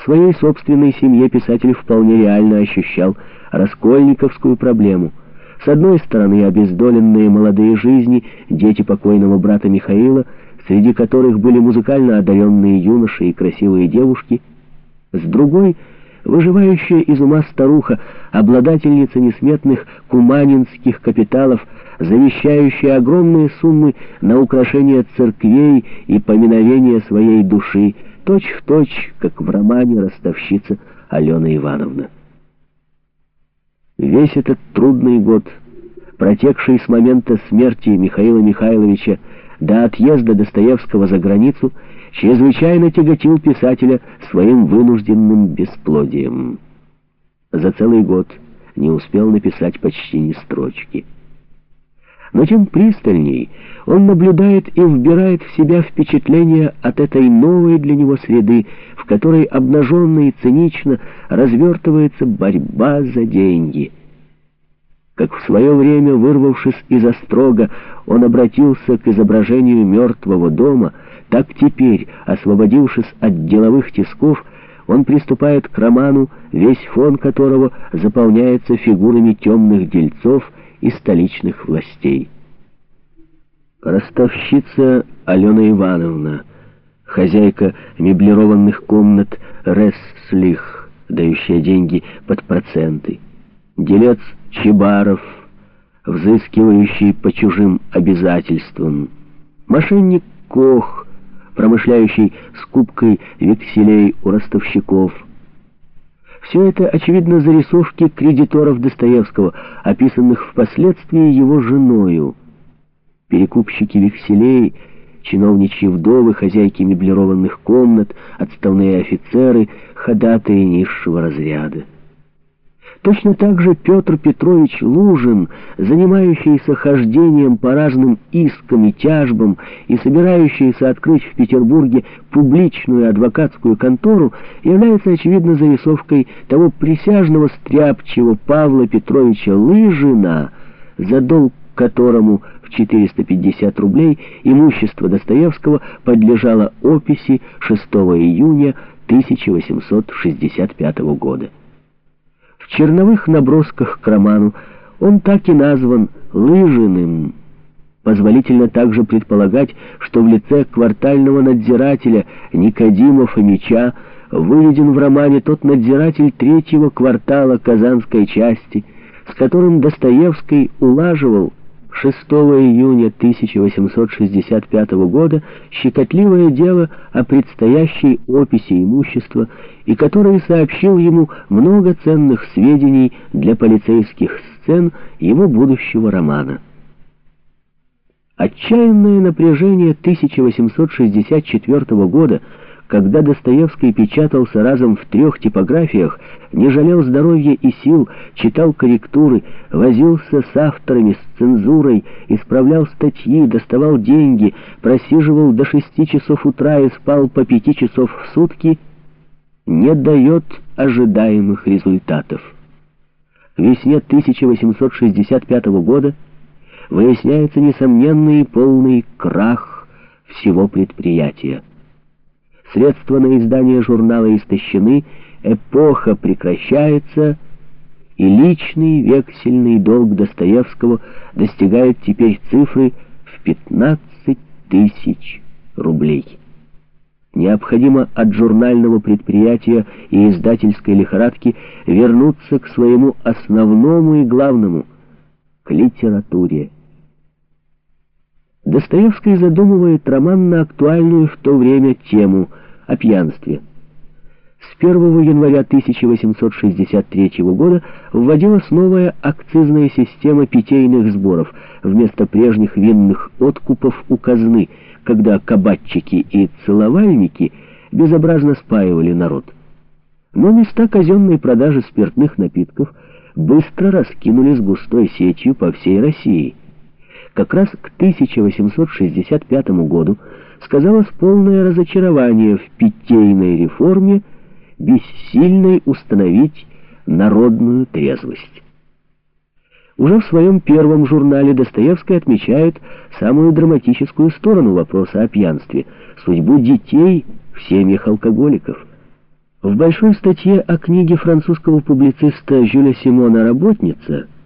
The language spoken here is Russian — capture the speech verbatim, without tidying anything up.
своей собственной семье писатель вполне реально ощущал раскольниковскую проблему. С одной стороны, обездоленные молодые жизни, дети покойного брата Михаила, среди которых были музыкально одаренные юноши и красивые девушки. С другой — выживающая из ума старуха, обладательница несметных куманинских капиталов, завещающая огромные суммы на украшение церквей и поминовение своей души, точь-в-точь, как в романе «Ростовщица» Алена Ивановна. Весь этот трудный год, протекший с момента смерти Михаила Михайловича до отъезда Достоевского за границу, чрезвычайно тяготил писателя своим вынужденным бесплодием. За целый год не успел написать почти ни строчки. Но тем пристальней он наблюдает и вбирает в себя впечатления от этой новой для него среды, в которой обнаженно и цинично развертывается борьба за деньги. Как в свое время, вырвавшись из острога, он обратился к изображению мертвого дома, так теперь, освободившись от деловых тисков, он приступает к роману, весь фон которого заполняется фигурами темных дельцов и столичных властей. Ростовщица Алена Ивановна, хозяйка меблированных комнат Ресслих, дающая деньги под проценты, делец Чебаров, взыскивающий по чужим обязательствам, мошенник Кох, промышляющий скупкой векселей у ростовщиков. Все это, очевидно, зарисовки кредиторов Достоевского, описанных впоследствии его женою. Перекупщики векселей, чиновничьи вдовы, хозяйки меблированных комнат, отставные офицеры, ходатаи низшего разряда. Точно так же Петр Петрович Лужин, занимающийся хождением по разным искам и тяжбам и собирающийся открыть в Петербурге публичную адвокатскую контору, является, очевидно, зарисовкой того присяжного стряпчего Павла Петровича Лыжина, за долг которому в четыреста пятьдесят рублей имущество Достоевского подлежало описи шестого июня тысяча восемьсот шестьдесят пятого года. В черновых набросках к роману он так и назван Лыжиным. Позволительно также предполагать, что в лице квартального надзирателя Никодима Фомича выведен в романе тот надзиратель третьего квартала Казанской части, с которым Достоевский улаживал шестого июня тысяча восемьсот шестьдесят пятого года щекотливое дело о предстоящей описи имущества, и который сообщил ему много ценных сведений для полицейских сцен его будущего романа. Отчаянное напряжение тысяча восемьсот шестьдесят четвёртого года, когда Достоевский печатался разом в трех типографиях, не жалел здоровья и сил, читал корректуры, возился с авторами, с цензурой, исправлял статьи, доставал деньги, просиживал до шести часов утра и спал по пяти часов в сутки, не дает ожидаемых результатов. К весне тысяча восемьсот шестьдесят пятого года выясняется несомненный и полный крах всего предприятия. Средства на издание журнала истощены, эпоха прекращается, и личный вексельный долг Достоевского достигает теперь цифры в пятнадцать тысяч рублей. Необходимо от журнального предприятия и издательской лихорадки вернуться к своему основному и главному — к литературе. Достоевский задумывает роман на актуальную в то время тему о пьянстве. С первого января тысяча восемьсот шестьдесят третьего года вводилась новая акцизная система питейных сборов вместо прежних винных откупов у казны, когда кабачики и целовальники безобразно спаивали народ. Но места казенной продажи спиртных напитков быстро раскинулись густой сетью по всей России. Как раз к тысяча восемьсот шестьдесят пятому году сказалось полное разочарование в питейной реформе, бессильной установить народную трезвость. Уже в своем первом журнале Достоевский отмечает самую драматическую сторону вопроса о пьянстве — судьбу детей в семьях алкоголиков. В большой статье о книге французского публициста Жюля Симона «Работница»